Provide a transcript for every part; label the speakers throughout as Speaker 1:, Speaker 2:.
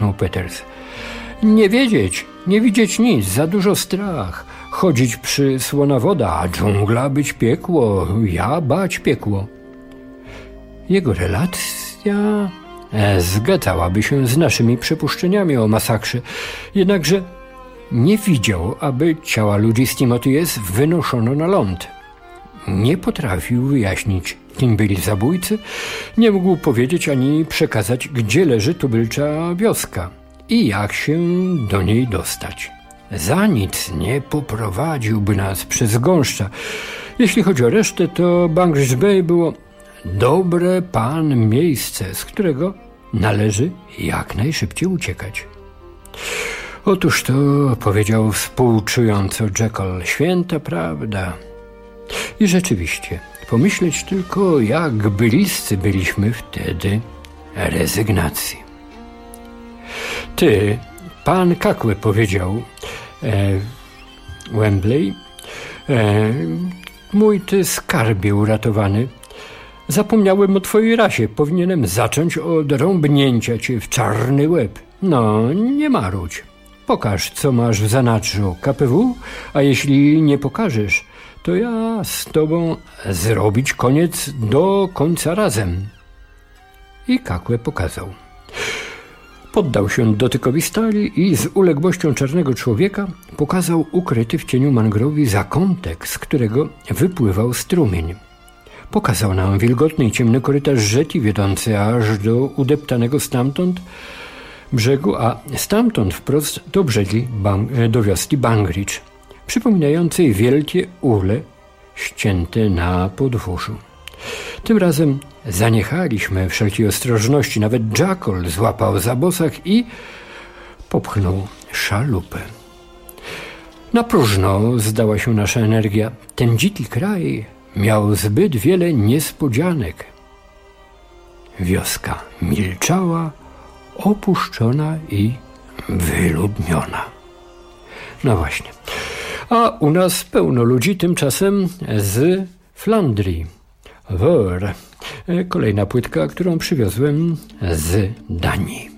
Speaker 1: Jęknął Peters. Nie widzieć nic, za dużo strach. Chodzić przy słona woda, a dżungla być piekło, ja bać piekło. Jego relacja zgadzałaby się z naszymi przypuszczeniami o masakrze, jednakże nie widział, aby ciała ludzi z Timothy S. wynoszono na ląd. Nie potrafił wyjaśnić, kim byli zabójcy, nie mógł powiedzieć ani przekazać, gdzie leży tubylcza wioska i jak się do niej dostać. Za nic nie poprowadziłby nas przez gąszcza. Jeśli chodzi o resztę, to Bangladesh Bay było dobre miejsce, z którego należy jak najszybciej uciekać. Otóż to, powiedział współczująco Jekyll, święta prawda. I rzeczywiście, pomyśleć tylko, jak bliscy byliśmy wtedy rezygnacji. Ty, pan Kakłe, powiedział Wembley, mój ty skarbie uratowany, zapomniałem o twojej rasie, powinienem zacząć od rąbnięcia cię w czarny łeb. No, nie marudź. Pokaż, co masz w zanadrzu KPW, a jeśli nie pokażesz, to ja z tobą zrobić koniec do końca razem. I Kakłe pokazał. Poddał się dotykowi stali i z uległością czarnego człowieka pokazał ukryty w cieniu mangrowi zakątek, z którego wypływał strumień. Pokazał nam wilgotny i ciemny korytarz rzeki wiodący aż do udeptanego stamtąd brzegu, a stamtąd wprost do wioski Bangridge, przypominającej wielkie ule ścięte na podwórzu. Tym razem zaniechaliśmy wszelkiej ostrożności. Nawet Jekyll złapał za bosach i popchnął szalupę. Na próżno zdała się nasza energia. Ten dziki kraj miał zbyt wiele niespodzianek. Wioska milczała, opuszczona i wyludniona. No właśnie. A u nas pełno ludzi tymczasem z Flandrii. Wör. Kolejna płytka, którą przywiozłem z Danii.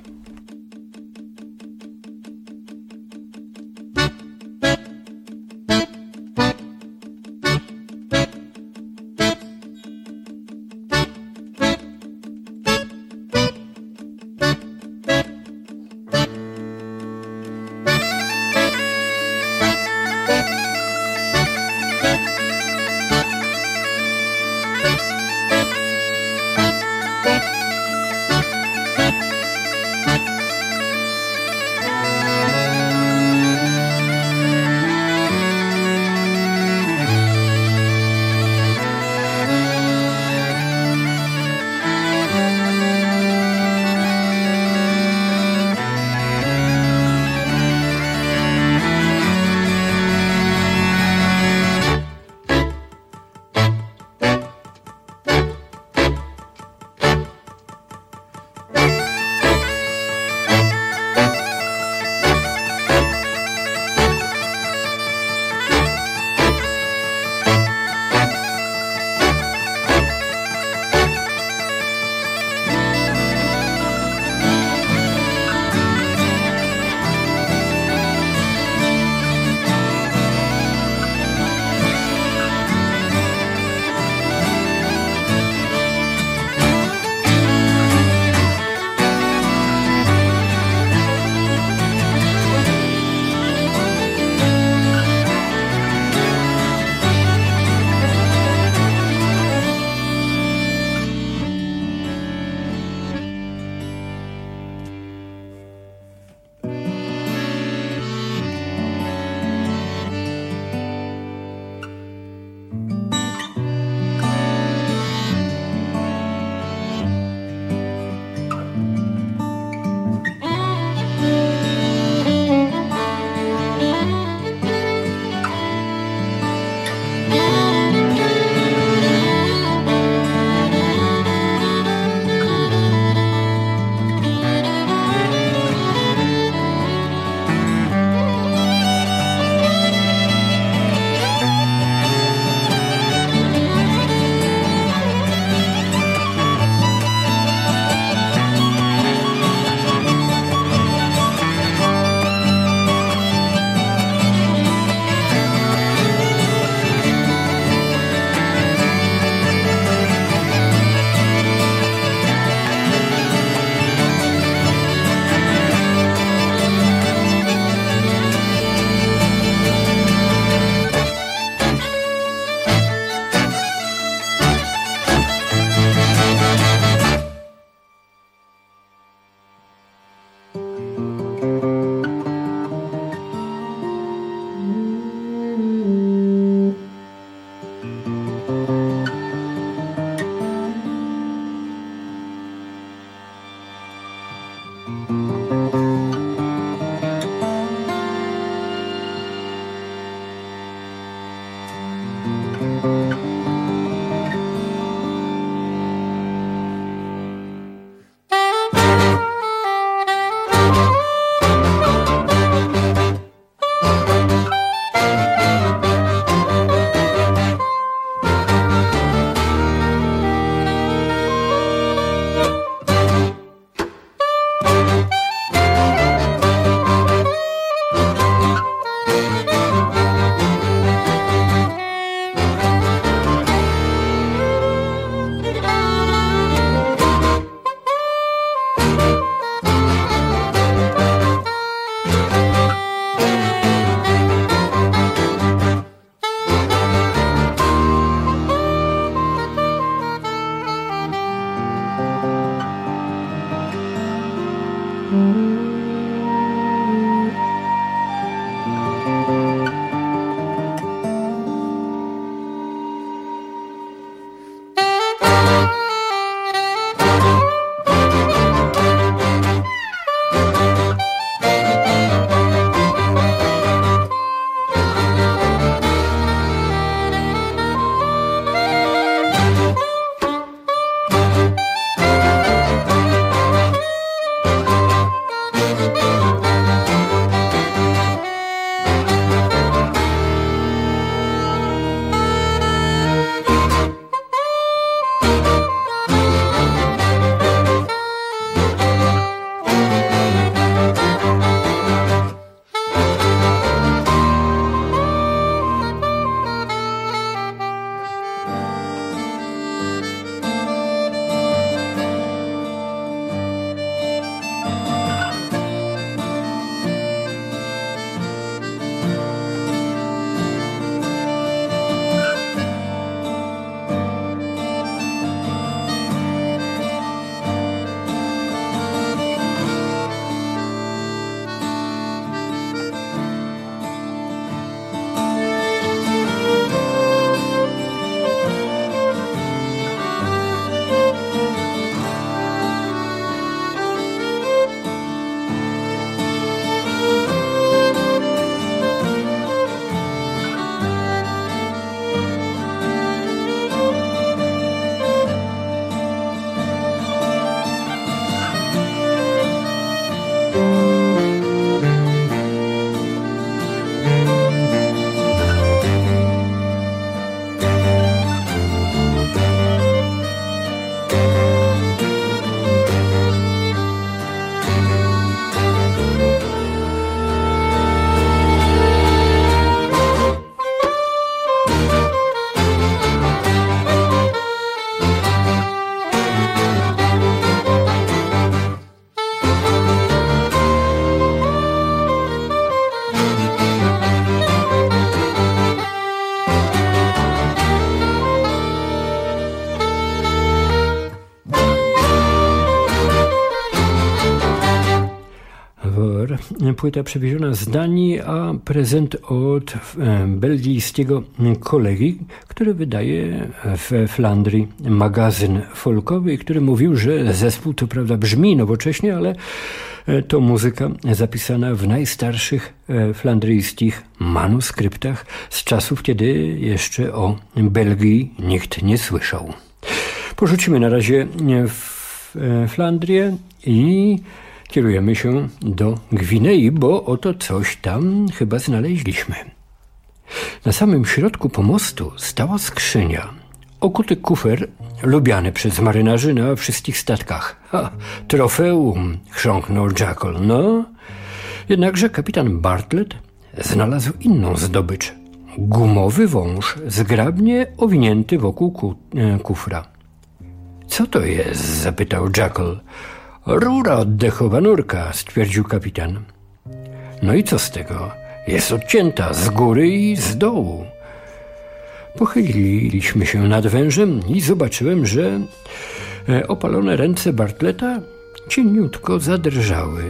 Speaker 1: Savoir, płyta przywieziona z Danii, a prezent od belgijskiego kolegi, który wydaje we Flandrii magazyn folkowy, który mówił, że zespół to prawda brzmi nowocześnie, ale to muzyka zapisana w najstarszych flandryjskich manuskryptach z czasów, kiedy jeszcze o Belgii nikt nie słyszał. Porzucimy na razie Flandrię i kierujemy się do Gwinei, bo oto coś tam chyba znaleźliśmy. Na samym środku pomostu stała skrzynia. Okuty kufer, lubiany przez marynarzy na wszystkich statkach. Trofeum, chrząknął Jackal. No, jednakże kapitan Bartlett znalazł inną zdobycz. Gumowy wąż, zgrabnie owinięty wokół kufra. Co to jest? Zapytał Jackal. Rura oddechowa, nurka, stwierdził kapitan. No i co z tego? Jest odcięta z góry i z dołu. Pochyliliśmy się nad wężem i zobaczyłem, że opalone ręce Bartletta cieniutko zadrżały.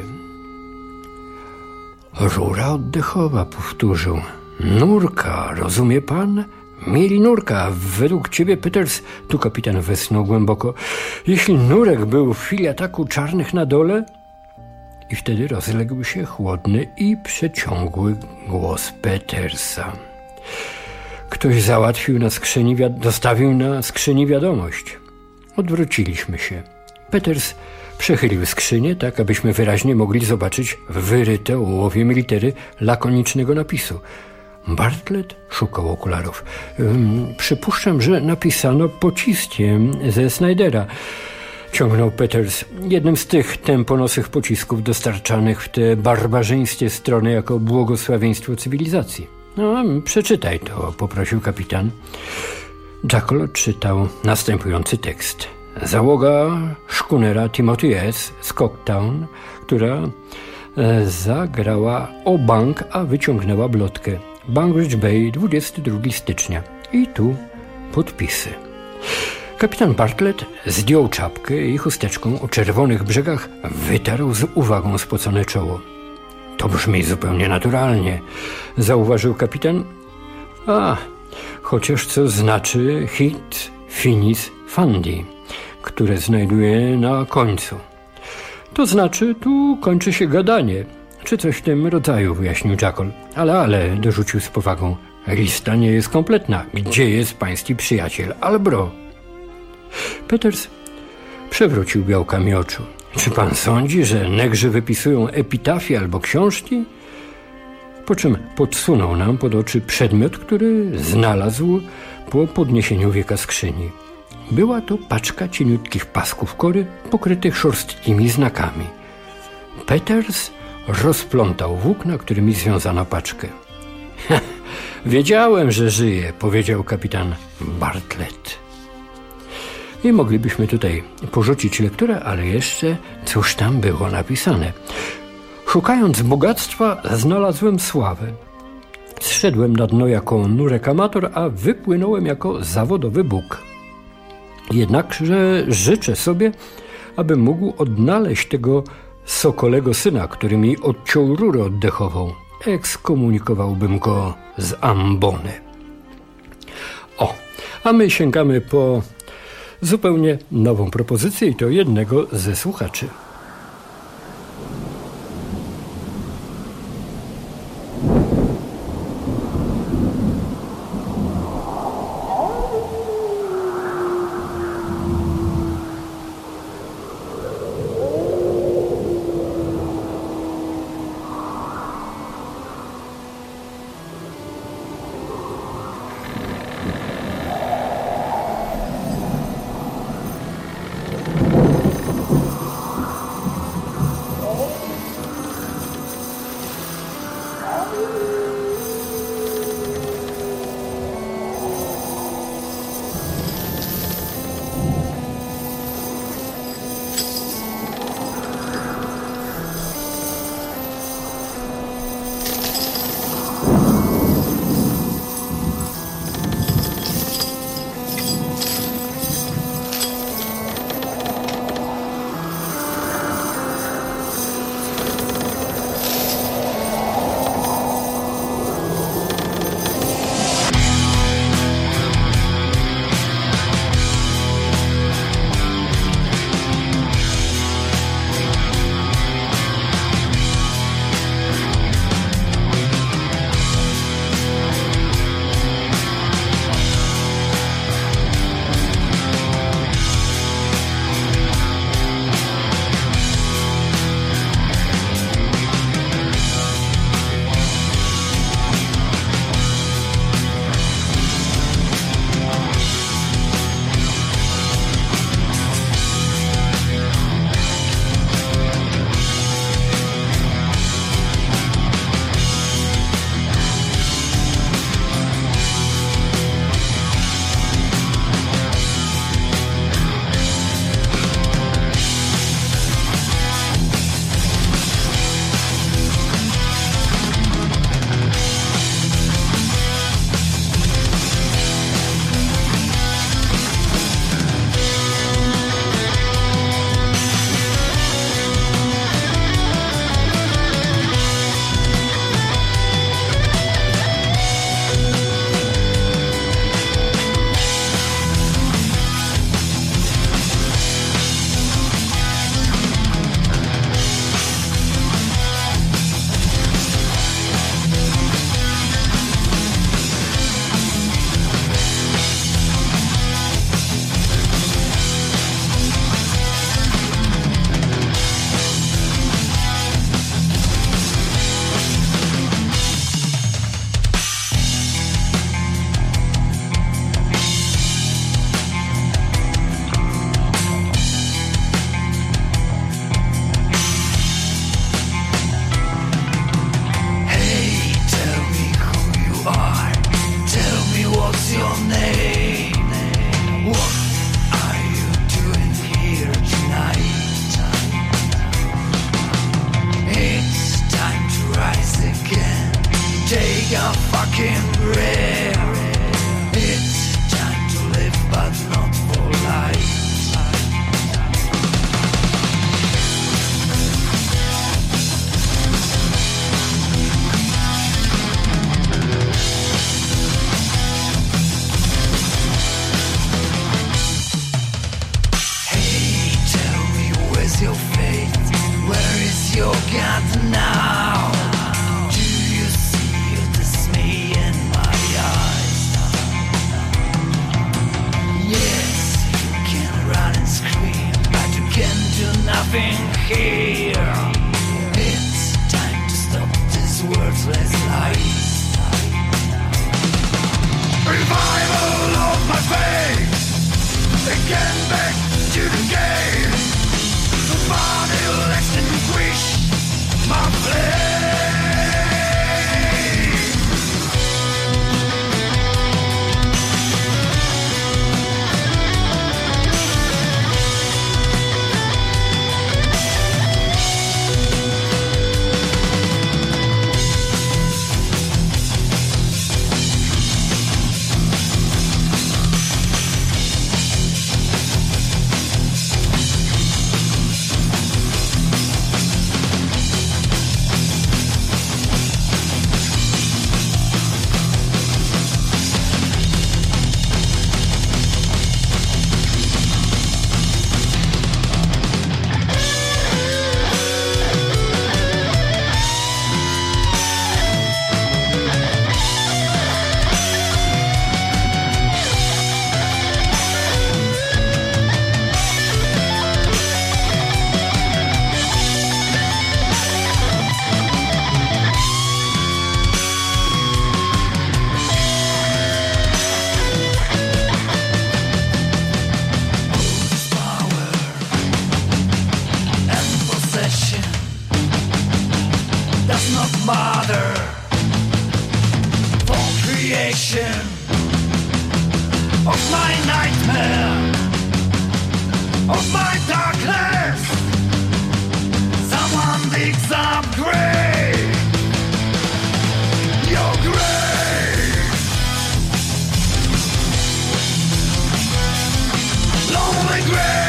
Speaker 1: Rura oddechowa, powtórzył. Nurka, rozumie pan? Mieli nurka. Według ciebie, Peters, tu kapitan westchnął głęboko, jeśli nurek był w chwili ataku czarnych na dole? I wtedy rozległ się chłodny i przeciągły głos Petersa. Ktoś załatwił dostawił na skrzyni wiadomość. Odwróciliśmy się. Peters przechylił skrzynię tak, abyśmy wyraźnie mogli zobaczyć wyryte ołowiem litery lakonicznego napisu. Bartlett szukał okularów. Przypuszczam, że napisano pociskiem ze Snydera. Ciągnął Peters, jednym z tych tęponosych pocisków dostarczanych w te barbarzyńskie strony jako błogosławieństwo cywilizacji. No, przeczytaj to, poprosił kapitan. Jackal odczytał następujący tekst. Załoga szkunera Timothy S. z Cocktown, która zagrała o bank, a wyciągnęła blotkę. Bainbridge Bay, 22 stycznia. I tu podpisy. Kapitan Bartlett zdjął czapkę i chusteczką o czerwonych brzegach wytarł z uwagą spocone czoło. To brzmi zupełnie naturalnie, zauważył kapitan. Chociaż co znaczy hit finis fandi, które znajduje na końcu. To znaczy, tu kończy się gadanie, czy coś w tym rodzaju, wyjaśnił Jackal. Ale, dorzucił z powagą, lista nie jest kompletna. Gdzie jest pański przyjaciel Albro? Peters przewrócił białkami oczu. Czy pan sądzi, że negrzy wypisują epitafie albo książki? Po czym podsunął nam pod oczy przedmiot, który znalazł po podniesieniu wieka skrzyni. Była to paczka cieniutkich pasków kory pokrytych szorstkimi znakami. Peters rozplątał włókna, którymi związano paczkę. Wiedziałem, że żyje, powiedział kapitan Bartlett. I moglibyśmy tutaj porzucić lekturę, ale jeszcze cóż tam było napisane. Szukając bogactwa, znalazłem sławę. Zszedłem na dno jako nurek amator, a wypłynąłem jako zawodowy Bóg. Jednakże życzę sobie, abym mógł odnaleźć tego sokolego syna, który mi odciął rurę oddechową. Ekskomunikowałbym go z ambony. A my sięgamy po zupełnie nową propozycję i to jednego ze słuchaczy.
Speaker 2: does not matter for creation of my nightmare, of my darkness. Someone digs up grave, your grave, lonely grave.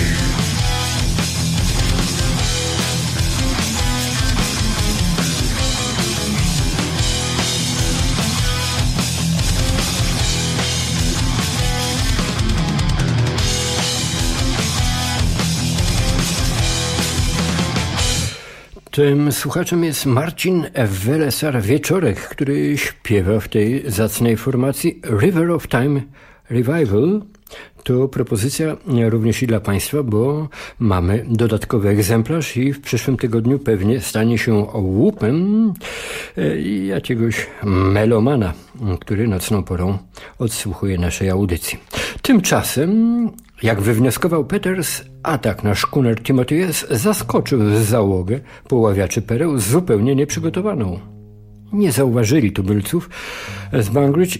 Speaker 1: Tym słuchaczem jest Marcin Welesar Wieczorek, który śpiewa w tej zacnej formacji River of Time Revival. To propozycja również i dla Państwa, bo mamy dodatkowy egzemplarz i w przyszłym tygodniu pewnie stanie się łupem jakiegoś melomana, który nocną porą odsłuchuje naszej audycji. Tymczasem, jak wywnioskował Peters, atak na szkuner Timothy S. zaskoczył załogę poławiaczy pereł zupełnie nieprzygotowaną. Nie zauważyli tubylców z Bainbridge,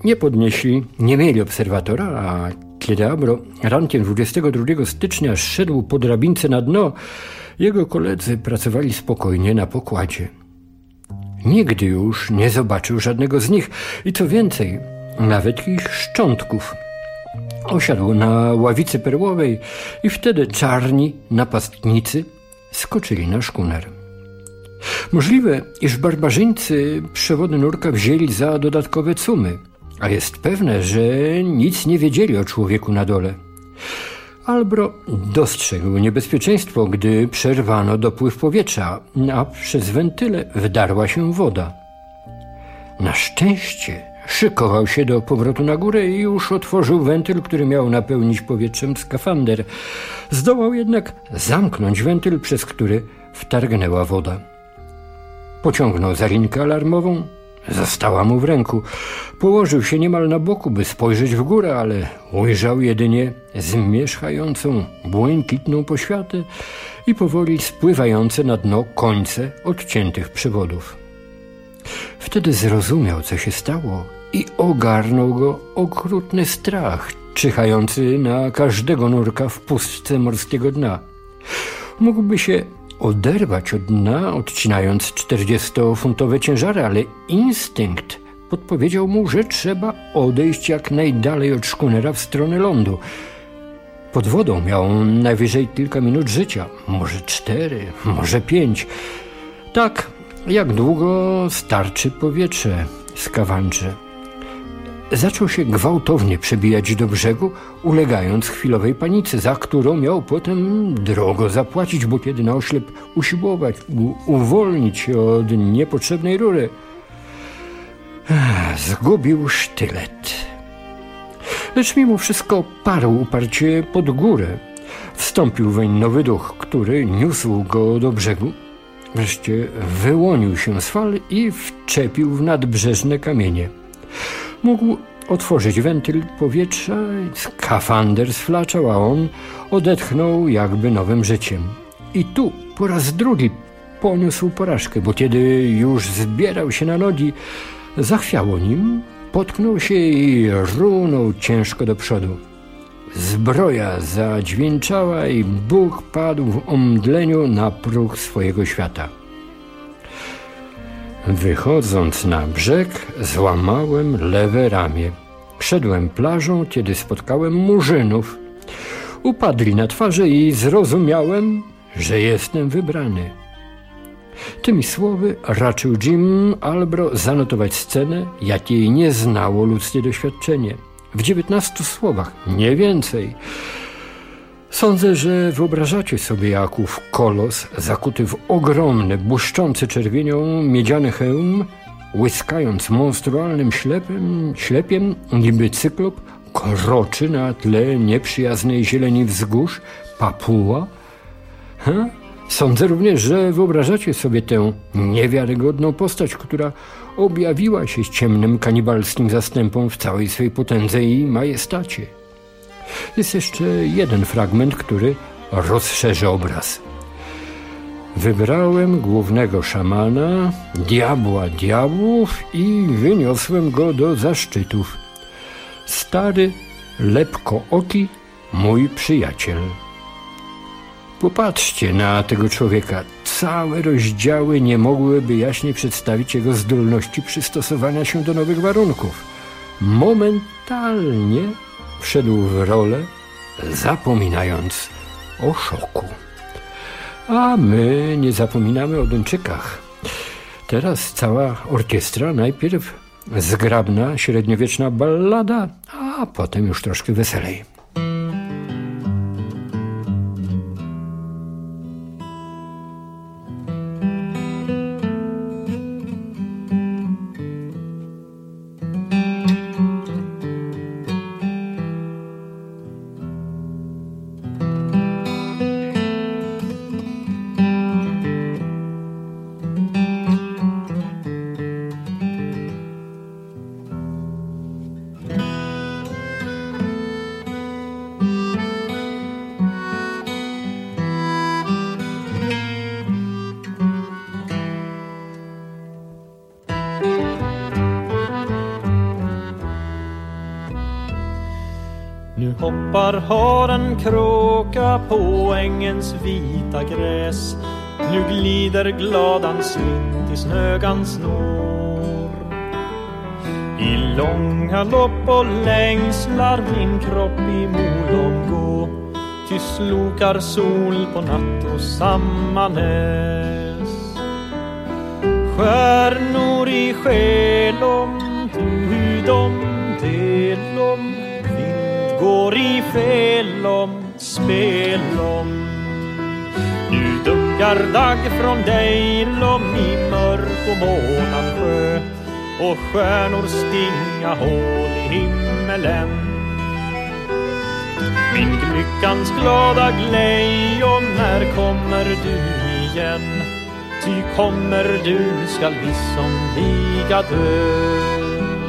Speaker 1: nie mieli obserwatora, a kiedy Abro rankiem 22 stycznia szedł po drabince na dno, jego koledzy pracowali spokojnie na pokładzie. Nigdy już nie zobaczył żadnego z nich i co więcej, nawet ich szczątków. Osiadł na ławicy perłowej i wtedy czarni napastnicy skoczyli na szkuner. Możliwe, iż barbarzyńcy przewody nurka wzięli za dodatkowe cumy, a jest pewne, że nic nie wiedzieli o człowieku na dole. Albro dostrzegł niebezpieczeństwo, gdy przerwano dopływ powietrza, a przez wentyle wdarła się woda. Na szczęście szykował się do powrotu na górę i już otworzył wentyl, który miał napełnić powietrzem skafander. Zdołał jednak zamknąć wentyl, przez który wtargnęła woda. Pociągnął za linkę alarmową, została mu w ręku. Położył się niemal na boku, by spojrzeć w górę, ale ujrzał jedynie zmierzchającą, błękitną poświatę i powoli spływające na dno końce odciętych przewodów. Wtedy zrozumiał, co się stało i ogarnął go okrutny strach, czyhający na każdego nurka w pustce morskiego dna. Mógłby się oderwać od dna, odcinając 40-funtowe ciężary, ale instynkt podpowiedział mu, że trzeba odejść jak najdalej od szkunera w stronę lądu. Pod wodą miał on najwyżej kilka minut życia, może 4, może 5. Tak, jak długo starczy powietrze skawandrze. Zaczął się gwałtownie przebijać do brzegu, ulegając chwilowej panice, za którą miał potem drogo zapłacić, bo kiedy na oślep usiłować uwolnić się od niepotrzebnej rury, zgubił sztylet. Lecz mimo wszystko parł uparcie pod górę. Wstąpił weń nowy duch, który niósł go do brzegu. Wreszcie wyłonił się z fal i wczepił w nadbrzeżne kamienie. Mógł otworzyć wentyl powietrza, skafander sflaczał, a on odetchnął jakby nowym życiem. I tu po raz drugi poniósł porażkę, bo kiedy już zbierał się na nogi, zachwiało nim, potknął się i runął ciężko do przodu. Zbroja zadźwięczała i Bóg padł w omdleniu na próg swojego świata. Wychodząc na brzeg, złamałem lewe ramię. Szedłem plażą, kiedy spotkałem murzynów. Upadli na twarze i zrozumiałem, że jestem wybrany. Tymi słowy raczył Jim Albro zanotować scenę, jakiej nie znało ludzkie doświadczenie. W 19 słowach, nie więcej. Sądzę, że wyobrażacie sobie, jak ów kolos, zakuty w ogromny, błyszczący czerwienią miedziany hełm, łyskając monstrualnym ślepiem, niby cyklop, kroczy na tle nieprzyjaznej zieleni wzgórz Papua. Sądzę również, że wyobrażacie sobie tę niewiarygodną postać, która objawiła się ciemnym kanibalskim zastępom w całej swej potędze i majestacie. Jest jeszcze jeden fragment, który rozszerzy obraz. Wybrałem głównego szamana, diabła diabłów i wyniosłem go do zaszczytów. Stary, lepkooki, mój przyjaciel. Popatrzcie na tego człowieka. Całe rozdziały nie mogłyby jaśniej przedstawić jego zdolności przystosowania się do nowych warunków. Momentalnie wszedł w rolę, zapominając o szoku. A my nie zapominamy o Duńczykach. Teraz cała orkiestra, najpierw zgrabna, średniowieczna ballada, a potem już troszkę weselej.
Speaker 3: Nu hoppar haren kråka på ängens vita gräs. Nu glider gladan slint i snögans snår. I långa lopp och längslar min kropp i molom gå. Ty slokar sol på natt och samma näs. Stjärnor i skelom, hudom, delom. Går i felom, spelom. Nu dunkar dag från Dejlom i mörk och månad sjö. Och stjärnor stinga hål i himmelen. Min lyckans glada glejon, när kommer du igen? Ty kommer du skall vi som liga död.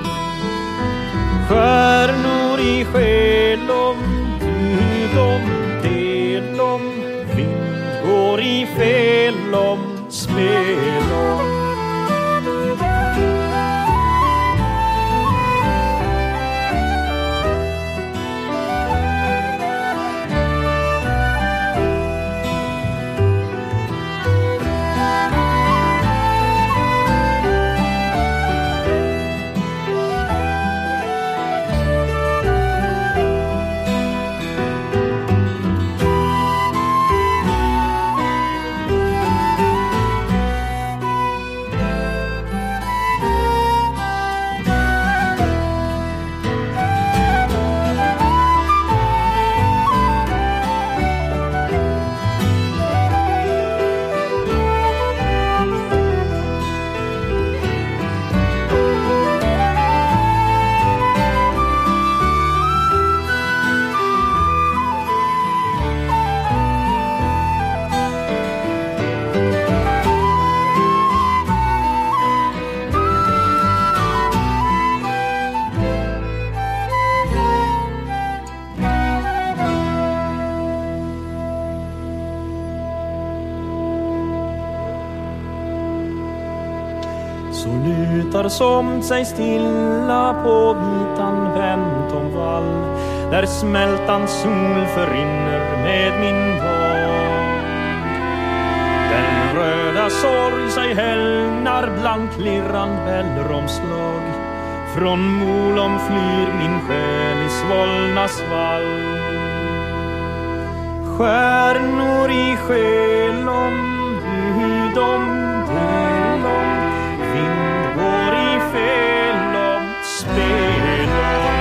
Speaker 3: Stjärnor i skelom, hudom, delom. Vind går i felom, spelom. Så lutar som sig stilla på vitan vänt om vall, där smältan sol förrinner med min dag. Den röda sorg sig hällnar bland klirrande bällromslag. Från Molom flyr min själ i svullna svall. Stjärnor i skelom, hudom, delom. Vind går i felom, spelom.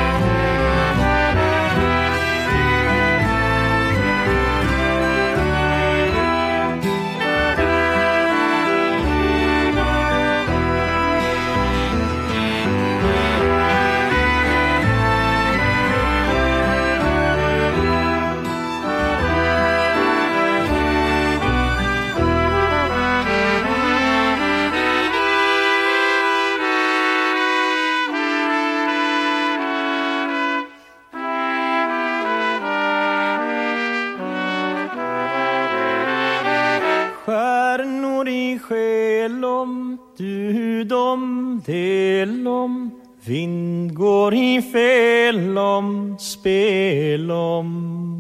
Speaker 3: delom, du dom, delom, vind går i felom, spelom.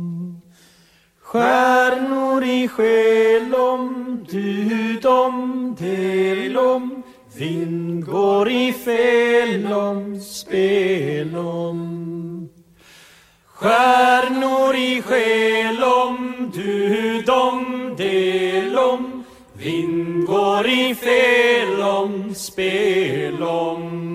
Speaker 3: Stjärnor i skelom, du dom, delom, vind går i felom, spelom. Stjärnor i skelom, du dom, delom, vind går i felom, spelom.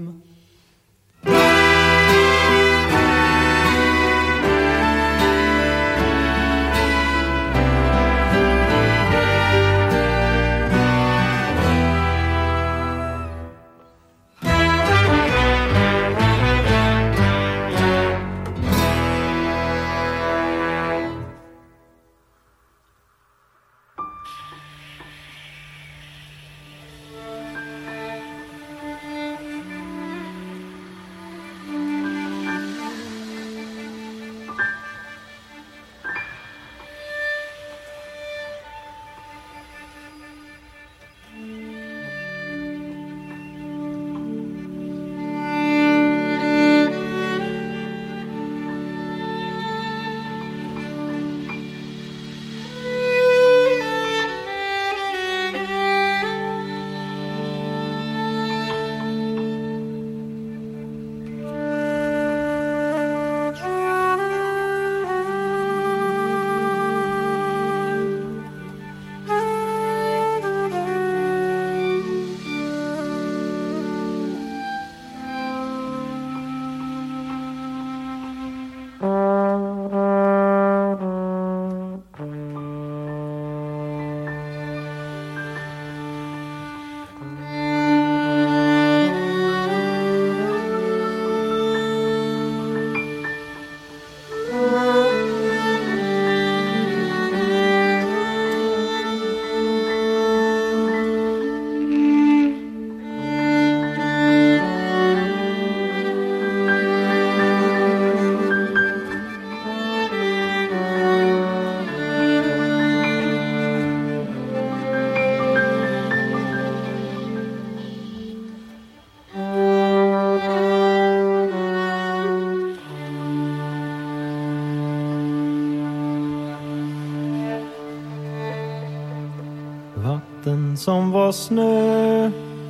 Speaker 3: Vatten som var snö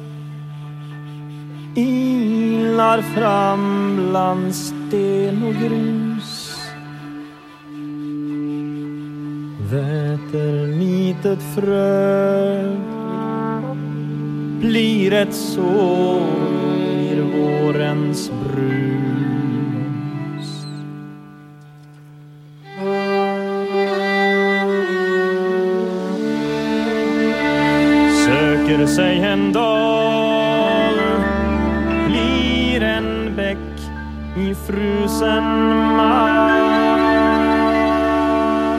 Speaker 3: ilar fram bland sten och grus. Väter litet frö, blir ett sår, blir vårens brus. Söker sig en dal, blir en bäck i frusen mark.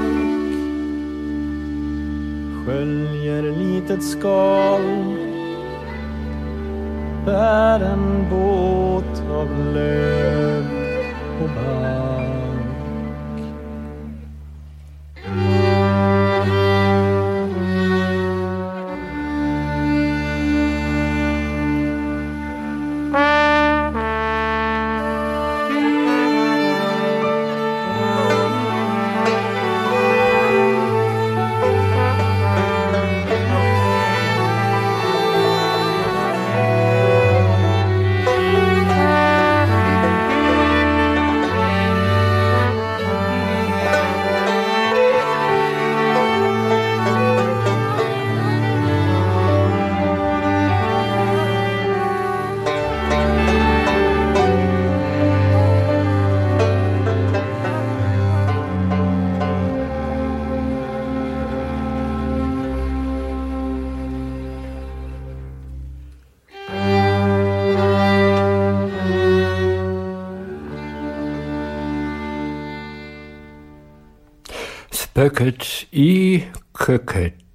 Speaker 3: Sköljer litet skal, bär en båt av löv och bark.
Speaker 1: Spöket i köket.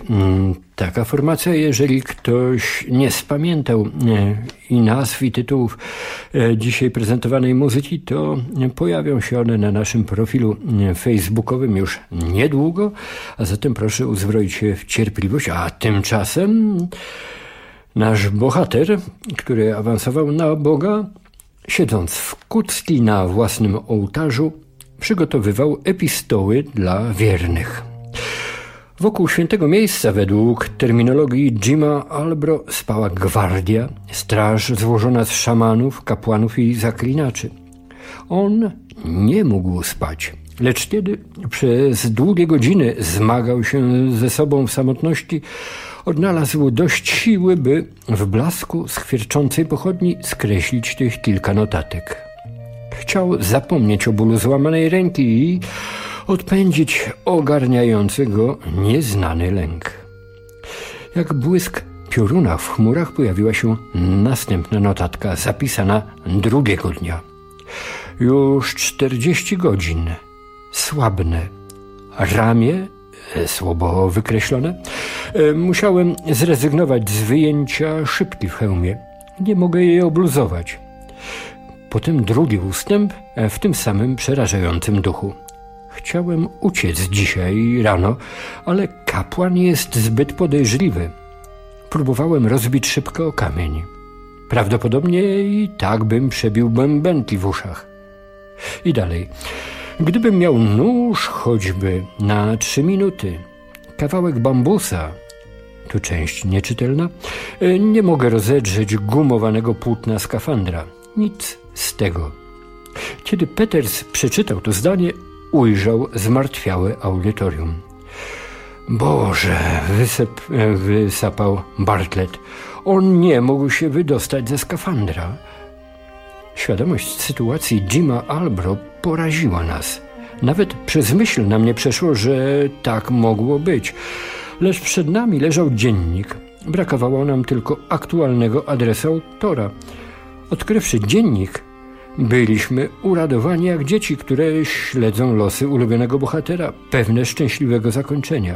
Speaker 1: Taka formacja, jeżeli ktoś nie spamiętał i nazw, i tytułów dzisiaj prezentowanej muzyki, to pojawią się one na naszym profilu facebookowym już niedługo, a zatem proszę uzbroić się w cierpliwość, a tymczasem nasz bohater, który awansował na Boga, siedząc w kucki na własnym ołtarzu, przygotowywał epistoły dla wiernych. Wokół świętego miejsca według terminologii Jima Albro spała gwardia, straż złożona z szamanów, kapłanów i zaklinaczy. On nie mógł spać, lecz kiedy przez długie godziny zmagał się ze sobą w samotności, odnalazł dość siły, by w blasku skwierczącej pochodni skreślić tych kilka notatek. Chciał zapomnieć o bólu złamanej ręki i odpędzić ogarniający go nieznany lęk. Jak błysk pioruna w chmurach pojawiła się następna notatka zapisana drugiego dnia. Już 40 godzin. Słabnę. Ramię słabo wykreślone. Musiałem zrezygnować z wyjęcia szybki w hełmie. Nie mogę jej obluzować. Potem drugi ustęp w tym samym przerażającym duchu. Chciałem uciec dzisiaj rano, ale kapłan jest zbyt podejrzliwy. Próbowałem rozbić szybkę o kamień. Prawdopodobnie i tak bym przebił bębenki w uszach. I dalej. Gdybym miał nóż choćby na 3 minuty, kawałek bambusa, tu część nieczytelna, nie mogę rozedrzeć gumowanego płótna skafandra. Nic z tego. Kiedy Peters przeczytał to zdanie, ujrzał zmartwiałe audytorium. Boże, wysapał Bartlett. On nie mógł się wydostać ze skafandra. Świadomość sytuacji Jima Albro poraziła nas. Nawet przez myśl nam nie przeszło, że tak mogło być. Lecz przed nami leżał dziennik. Brakowało nam tylko aktualnego adresu autora. Odkrywszy dziennik, byliśmy uradowani jak dzieci, które śledzą losy ulubionego bohatera, pewne szczęśliwego zakończenia.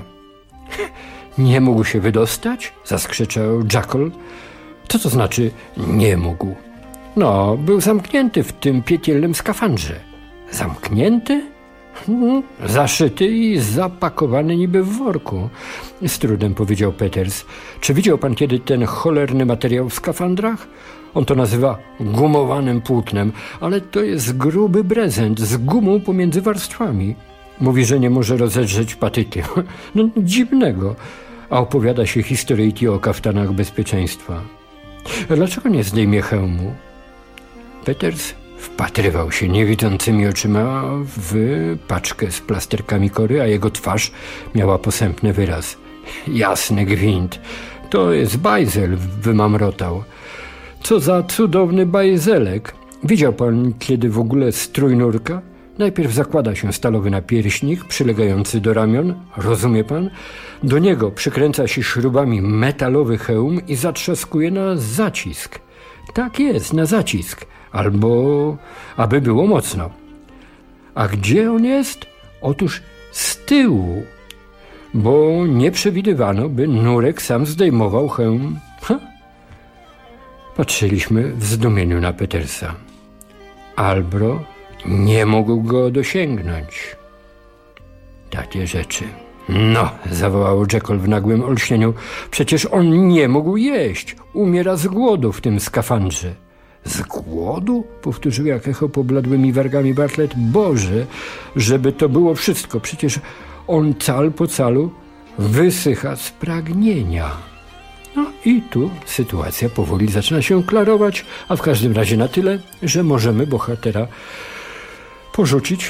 Speaker 1: Nie mógł się wydostać? Zaskrzeczał Jackal. Co to znaczy nie mógł? No, był zamknięty w tym piekielnym skafandrze. Zamknięty? Zaszyty i zapakowany niby w worku. Z trudem powiedział Peters. Czy widział pan kiedy ten cholerny materiał w skafandrach? On to nazywa gumowanym płótnem, ale to jest gruby prezent z gumą pomiędzy warstwami. Mówi, że nie może rozedrzeć patykiem. No dziwnego. A opowiada się historyjki o kaftanach bezpieczeństwa. Dlaczego nie zdejmie hełmu? Peters wpatrywał się niewidzącymi oczyma w paczkę z plasterkami kory, a jego twarz miała posępny wyraz. Jasny gwint. To jest bajzel, wymamrotał. Co za cudowny bajzelek. Widział pan kiedy w ogóle strój nurka? Najpierw zakłada się stalowy napierśnik przylegający do ramion, rozumie pan? Do niego przykręca się śrubami metalowy hełm i zatrzaskuje na zacisk. Tak jest, na zacisk. Albo aby było mocno. A gdzie on jest? Otóż z tyłu. Bo nie przewidywano, by nurek sam zdejmował hełm. Patrzyliśmy w zdumieniu na Petersa. Albro nie mógł go dosięgnąć. Takie rzeczy. No, zawołał Jekyll w nagłym olśnieniu. Przecież on nie mógł jeść. Umiera z głodu w tym skafandrze. Z głodu? Powtórzył jak echo pobladłymi wargami Bartlett. Boże, żeby to było wszystko. Przecież on cal po calu wysycha z pragnienia. No i tu sytuacja powoli zaczyna się klarować, a w każdym razie na tyle, że możemy bohatera porzucić,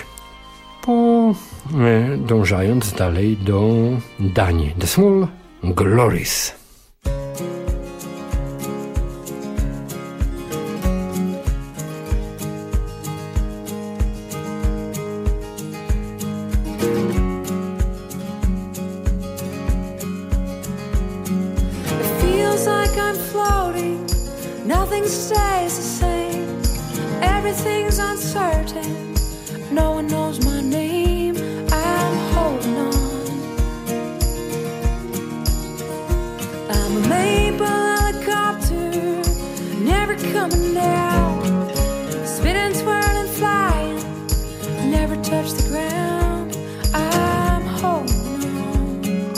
Speaker 1: dążając dalej do Danii. The Small Glories.
Speaker 4: Nothing stays the same. Everything's uncertain. No one knows my name. I'm holding on. never coming down. Spinning, swirling, flying, never touch the ground. I'm holding on,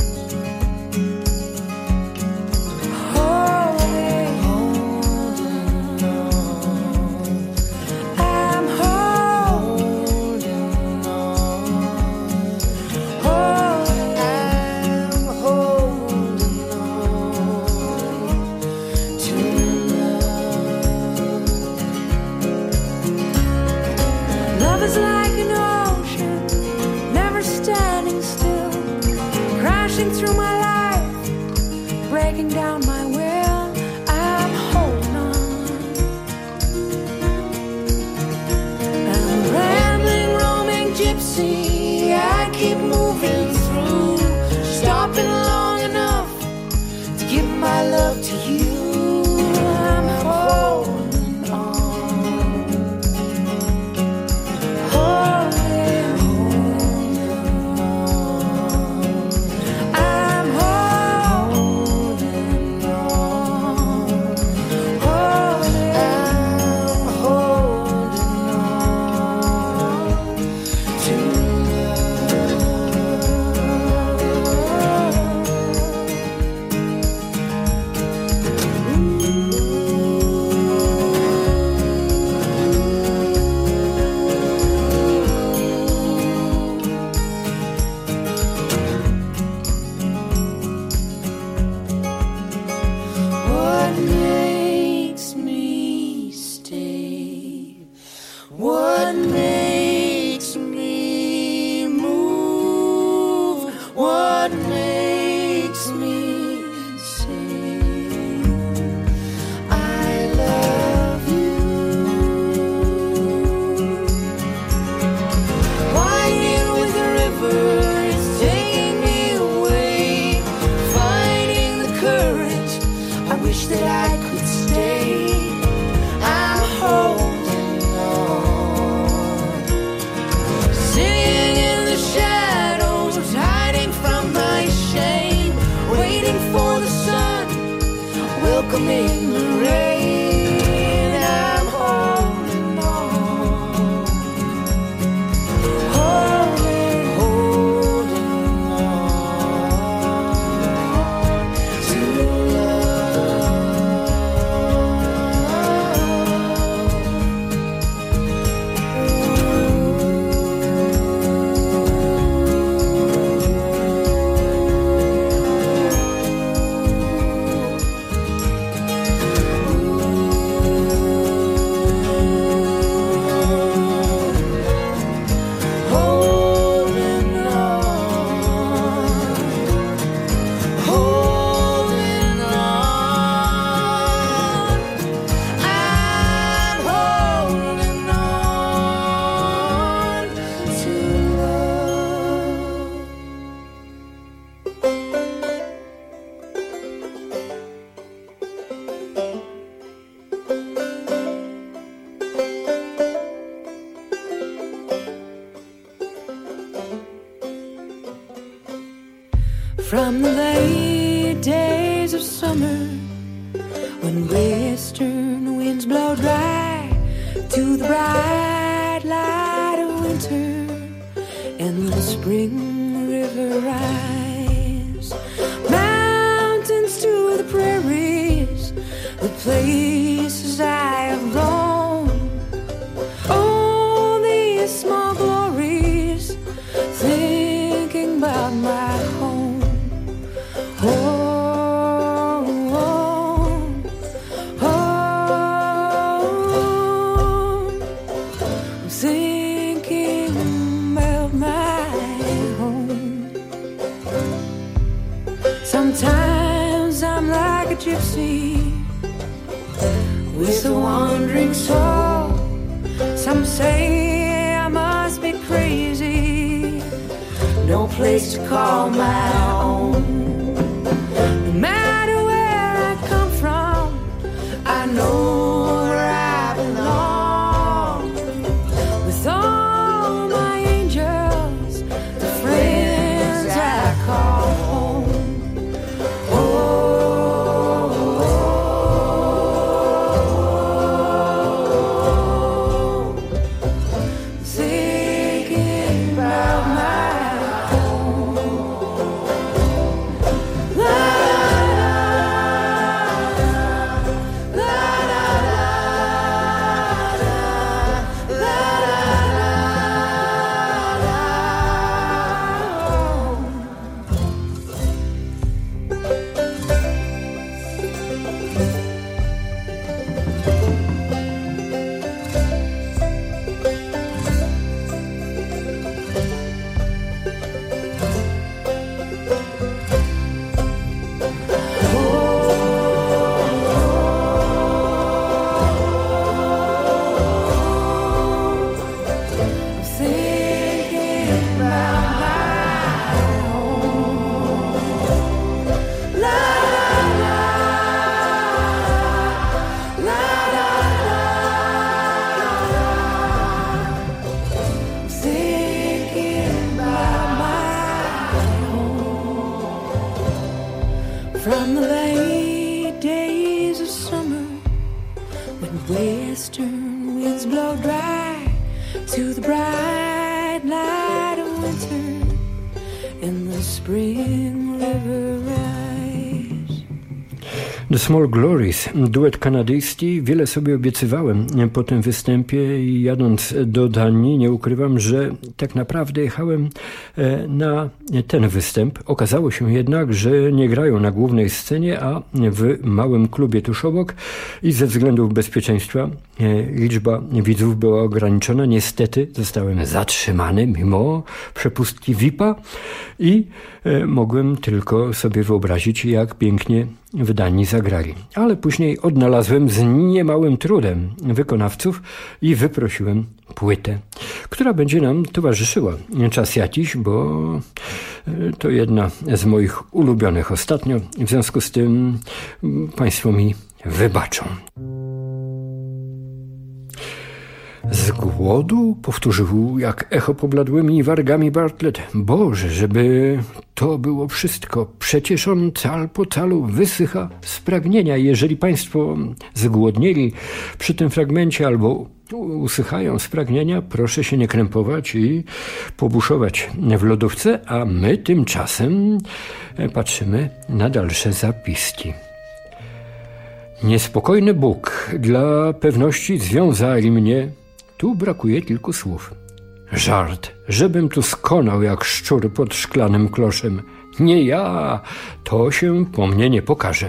Speaker 4: holding on. I'm holding on, holding on to love. Love is like an ocean, never standing still, crashing through my life, breaking down my will. I'm holding on. I'm a rambling, roaming gypsy. I keep moving through, stopping long enough to give my love to you. I'm holding on, holding on. I'm holding on, holding on to what makes me stay? What makes me move? What makes me say I love you? Winding with the river is taking me away, finding the courage. I wish that I could stay. I'm holding on, sitting in the shadows, hiding from my shame, waiting for the sun, welcoming the rain. I'm holding on, holding on to from the late days of summer, when western winds blow dry, to the bright light of winter, and the spring river rise, mountains to the prairies, the places I have roamed. Oh, these small glories, thinking about my home. Oh, oh, oh, I'm thinking about my home. Sometimes I'm like a gypsy with a wandering soul. Some say I must be crazy, no place to call my own. No matter where I come from, I know where I belong. With all my angels, the friends I call home. Oh, oh, oh, Western winds blow dry to the bright light of winter, and the spring river rise.
Speaker 1: The Small Glories, duet kanadyjski. Wiele sobie obiecywałem po tym występie i jadąc do Danii nie ukrywam, że tak naprawdę jechałem na ten występ. Okazało się jednak, że nie grają na głównej scenie, a w małym klubie tuż obok i ze względów bezpieczeństwa liczba widzów była ograniczona. Niestety zostałem zatrzymany mimo przepustki VIP-a i mogłem tylko sobie wyobrazić, jak pięknie w Danii zagrali. Ale później odnalazłem z niemałym trudem wykonawców i wyprosiłem płytę, która będzie nam towarzyszyła czas jakiś, bo to jedna z moich ulubionych ostatnio. W związku z tym Państwo mi wybaczą. Z głodu? Powtórzył jak echo pobladłymi wargami Bartlett. Boże, żeby to było wszystko. Przecież on cal po calu wysycha z pragnienia. Jeżeli Państwo zgłodnieli przy tym fragmencie albo usychają z pragnienia, proszę się nie krępować i pobuszować w lodówce, a my tymczasem patrzymy na dalsze zapiski. Niespokojny Bóg, dla pewności związali mnie. Tu brakuje kilku słów. Żart, żebym tu skonał jak szczur pod szklanym kloszem. Nie ja, to się po mnie nie pokaże.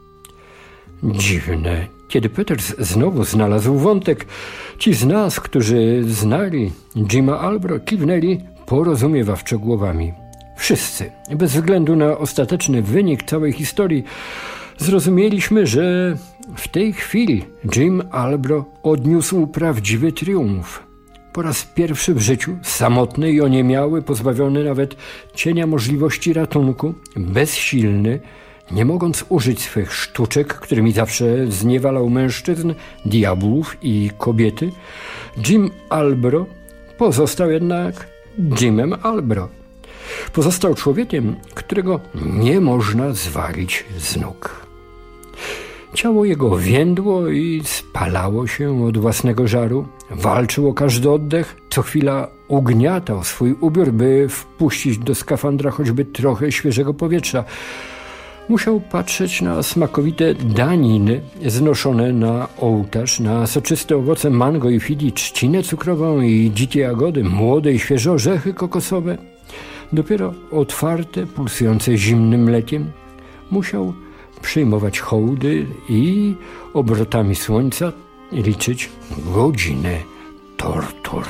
Speaker 1: Dziwne, kiedy Peters znowu znalazł wątek, ci z nas, którzy znali Jima Albro, kiwnęli porozumiewawczo głowami. Wszyscy, bez względu na ostateczny wynik całej historii, zrozumieliśmy, że w tej chwili Jim Albro odniósł prawdziwy triumf. Po raz pierwszy w życiu, samotny i oniemiały, pozbawiony nawet cienia możliwości ratunku, bezsilny, nie mogąc użyć swych sztuczek, którymi zawsze zniewalał mężczyzn, diabłów i kobiety, Jim Albro pozostał jednak Jimem Albro. Pozostał człowiekiem, którego nie można zwalić z nóg. Ciało jego więdło i spalało się od własnego żaru. Walczył o każdy oddech, co chwila ugniatał swój ubiór, by wpuścić do skafandra choćby trochę świeżego powietrza. Musiał patrzeć na smakowite daniny znoszone na ołtarz, na soczyste owoce mango i figi, trzcinę cukrową i dzikie jagody, młode i świeże orzechy kokosowe. Dopiero otwarte, pulsujące zimnym mlekiem, musiał przyjmować hołdy i obrotami słońca liczyć godziny tortur.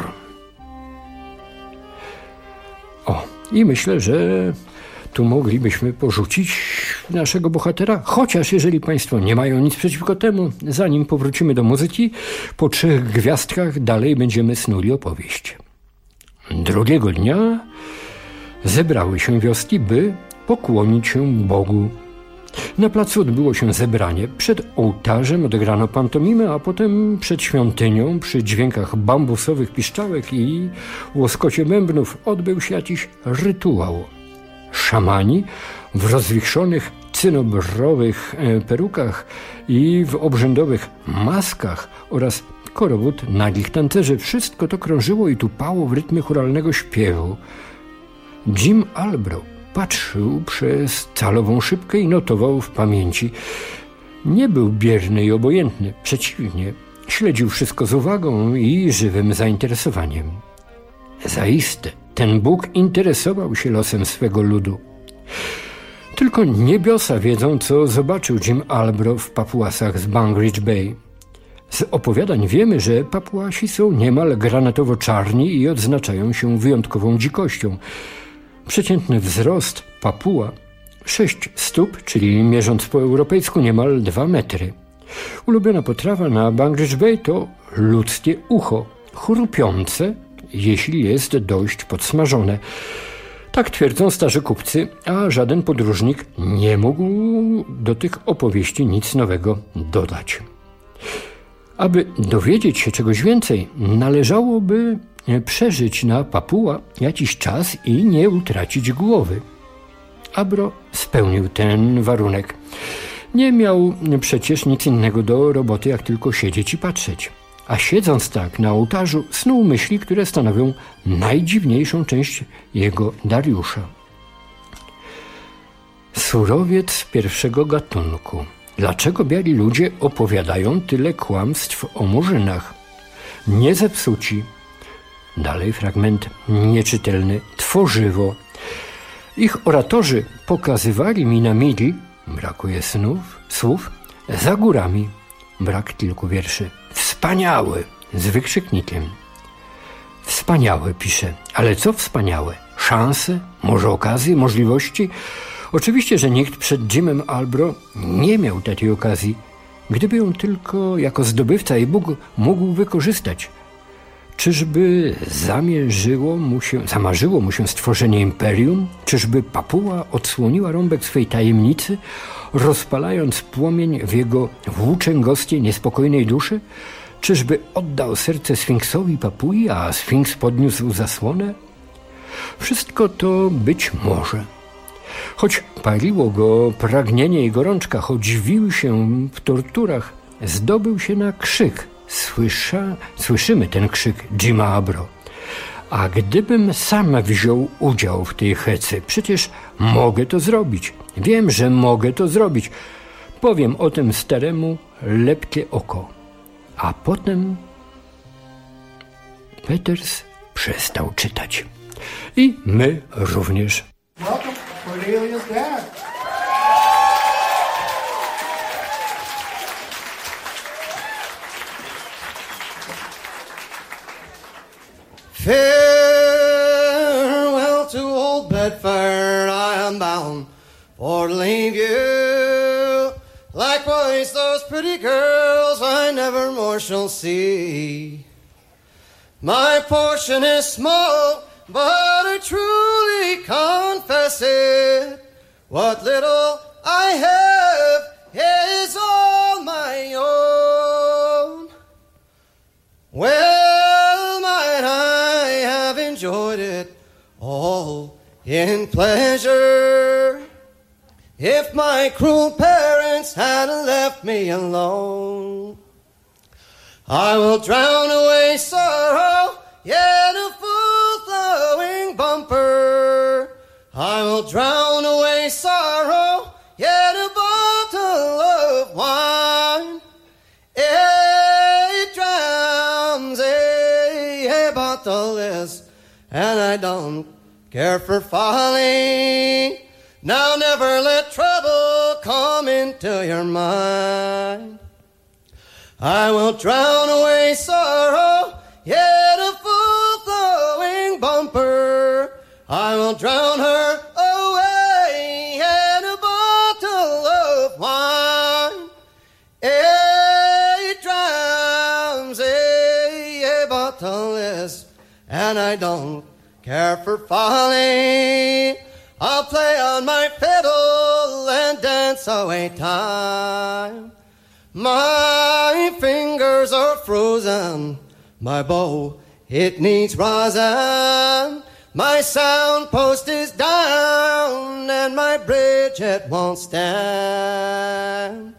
Speaker 1: O, i myślę, że tu moglibyśmy porzucić naszego bohatera, chociaż jeżeli Państwo nie mają nic przeciwko temu, zanim powrócimy do muzyki, po 3 gwiazdkach dalej będziemy snuli opowieść. Drugiego dnia zebrały się wioski, by pokłonić się Bogu. Na placu odbyło się zebranie. Przed ołtarzem odegrano pantomimę, a potem przed świątynią przy dźwiękach bambusowych piszczałek i łoskocie bębnów odbył się jakiś rytuał. Szamani w rozwichrzonych cynobrowych perukach i w obrzędowych maskach oraz korowód nagich tancerzy. Wszystko to krążyło i tupało w rytmie chóralnego śpiewu. Jim Albro patrzył przez calową szybkę i notował w pamięci. Nie był bierny i obojętny, przeciwnie, śledził wszystko z uwagą i żywym zainteresowaniem. Zaiste, ten Bóg interesował się losem swego ludu. Tylko niebiosa wiedzą, co zobaczył Jim Albro w Papuasach z Bangridge Bay. Z opowiadań wiemy, że Papuasi są niemal granatowo-czarni i odznaczają się wyjątkową dzikością. Przeciętny wzrost Papua 6 stóp, czyli mierząc po europejsku niemal 2 metry. Ulubiona potrawa na Bangridge Bay to ludzkie ucho, chrupiące, jeśli jest dość podsmażone. Tak twierdzą starzy kupcy, a żaden podróżnik nie mógł do tych opowieści nic nowego dodać. Aby dowiedzieć się czegoś więcej, należałoby przeżyć na Papua jakiś czas i nie utracić głowy. Albro spełnił ten warunek. Nie miał przecież nic innego do roboty, jak tylko siedzieć i patrzeć. A siedząc tak na ołtarzu, snuł myśli, które stanowią najdziwniejszą część jego Dariusza. Surowiec pierwszego gatunku. Dlaczego biali ludzie opowiadają tyle kłamstw o murzynach? Niezepsuci. Dalej fragment nieczytelny. Tworzywo. Ich oratorzy pokazywali mi na mili, brakuje słów, za górami. Brak kilku wierszy. Wspaniały, z wykrzyknikiem. Wspaniałe, pisze. Ale co wspaniałe? Szanse? Może okazje? Możliwości? Oczywiście, że nikt przed Jimem Albro nie miał takiej okazji, gdyby ją tylko jako zdobywca i Bóg mógł wykorzystać. Czyżby zamarzyło mu się stworzenie imperium? Czyżby Papua odsłoniła rąbek swej tajemnicy, rozpalając płomień w jego włóczęgostej, niespokojnej duszy? Czyżby oddał serce Sfinksowi Papui, a Sfinks podniósł zasłonę? Wszystko to być może. Choć paliło go pragnienie i gorączka, choć wił się w torturach, zdobył się na krzyk. Słyszymy ten krzyk Jima Abro. A gdybym sam wziął udział w tej hecy, przecież mogę to zrobić. Wiem, że mogę to zrobić. Powiem o tym staremu lepkie oko. A potem Peters przestał czytać. I my również.
Speaker 5: Welcome, Cordelia's dad. Farewell to old Bedford, I am bound for to leave you. Likewise those pretty girls I never more shall see. My portion is small, but I truly confess it. What little I have is all my own. Well might I have enjoyed it all in pleasure if my cruel parents hadn't left me alone. I will drown away sorrow, yet a full-flowing bumper. I will drown away sorrow, yet a bottle of wine. It drowns a bottle is, and I don't care for folly. Now never let trouble come into your mind. I will drown away sorrow, yet a full-flowing bumper. I will drown her away in a bottle of wine. It drowns a bottle is, and I don't care for folly. I'll play on my fiddle and dance away time. My fingers are frozen, my bow, it needs rosin. My sound post is down, and my bridge, it won't stand.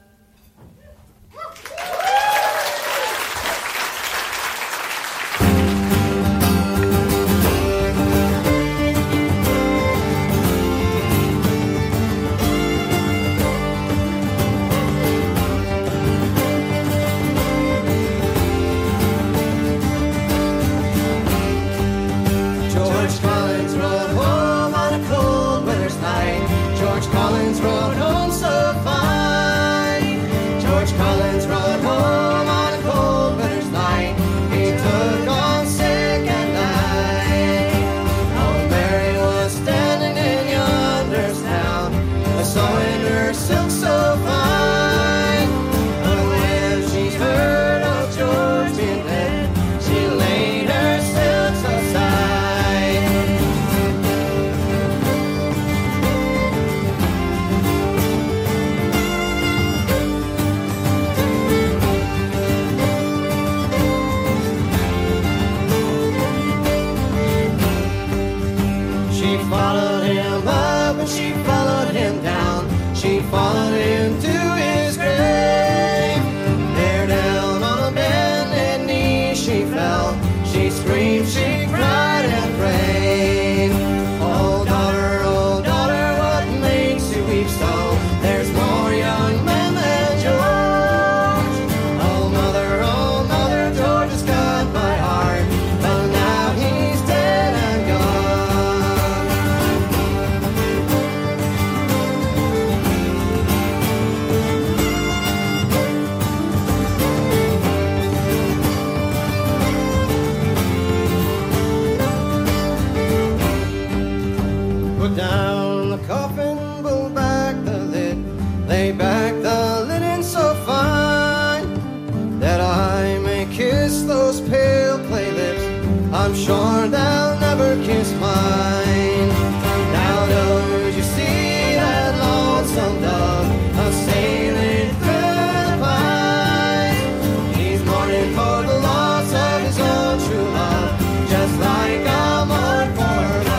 Speaker 5: sure they'll never kiss mine. Now don't you see that lonesome dove a-sailing through the pines? He's mourning for the loss of his own true love, just like I mourn for mine.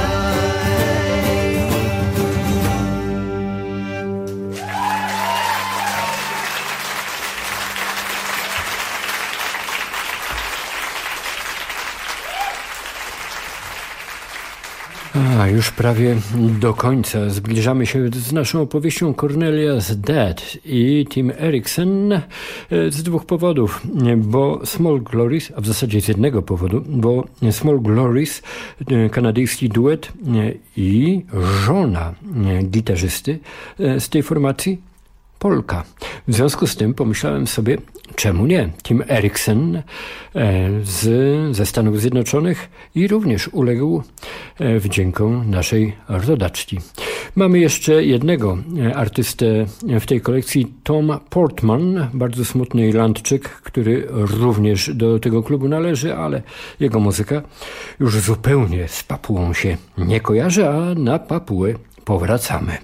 Speaker 1: A już prawie do końca zbliżamy się z naszą opowieścią Cornelia's Dead i Tim Eriksen z dwóch powodów, bo Small Glories, a w zasadzie z jednego powodu, bo Small Glories, kanadyjski duet i żona gitarzysty z tej formacji Polka. W związku z tym pomyślałem sobie, czemu nie? Tim Eriksen ze Stanów Zjednoczonych i również uległ wdziękom naszej rodaczki. Mamy jeszcze jednego artystę w tej kolekcji, Tom Portman, bardzo smutny Irlandczyk, który również do tego klubu należy, ale jego muzyka już zupełnie z Papułą się nie kojarzy, a na Papułę powracamy.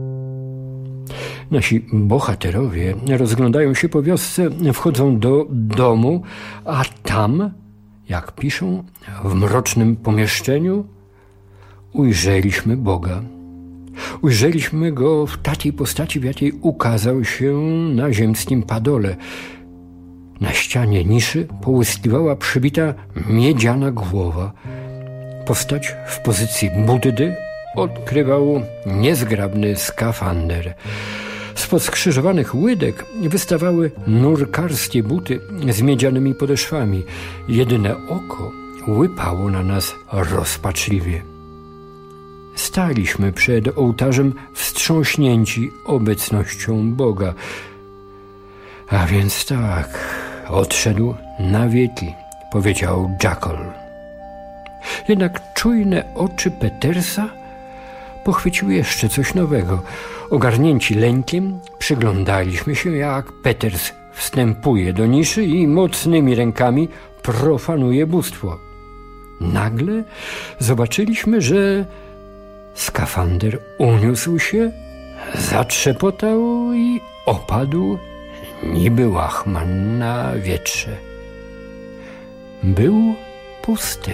Speaker 1: Nasi bohaterowie rozglądają się po wiosce, wchodzą do domu, a tam, jak piszą, w mrocznym pomieszczeniu ujrzeliśmy Boga. Ujrzeliśmy Go w takiej postaci, w jakiej ukazał się na ziemskim padole. Na ścianie niszy połyskiwała przybita miedziana głowa. Postać w pozycji Buddy odkrywał niezgrabny skafander. Spod skrzyżowanych łydek wystawały nurkarskie buty z miedzianymi podeszwami. Jedyne oko łypało na nas rozpaczliwie. Staliśmy przed ołtarzem wstrząśnięci obecnością Boga. A więc tak, odszedł na wieki, powiedział Jackal. Jednak czujne oczy Petersa pochwyciły jeszcze coś nowego. Ogarnięci lękiem przyglądaliśmy się, jak Peters wstępuje do niszy i mocnymi rękami profanuje bóstwo. Nagle zobaczyliśmy, że skafander uniósł się, zatrzepotał i opadł niby łachman na wietrze. Był pusty.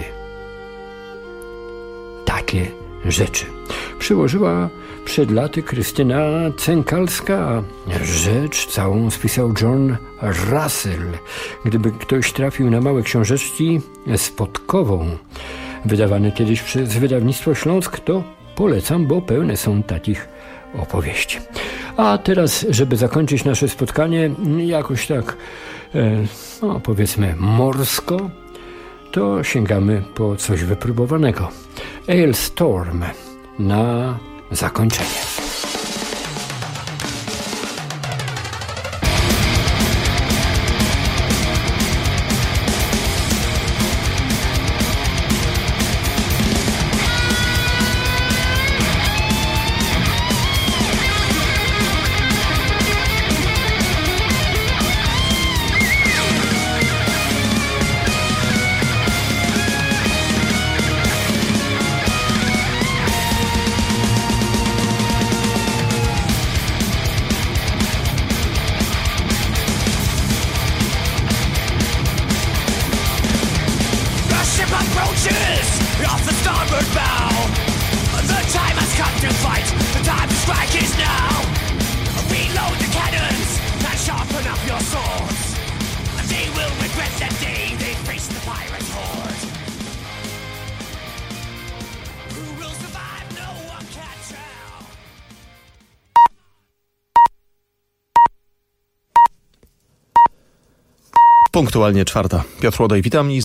Speaker 1: Takie rzeczy przyłożyła przed laty Krystyna Cękalska, a rzecz całą spisał John Russell. Gdyby ktoś trafił na małe książeczki z podkową, wydawane kiedyś przez wydawnictwo Śląsk, to polecam, bo pełne są takich opowieści. A teraz, żeby zakończyć nasze spotkanie jakoś tak, powiedzmy morsko, to sięgamy po coś wypróbowanego. Alestorm na zakończenie.
Speaker 6: Punktualnie 4:00. Piotr Łodej, witam.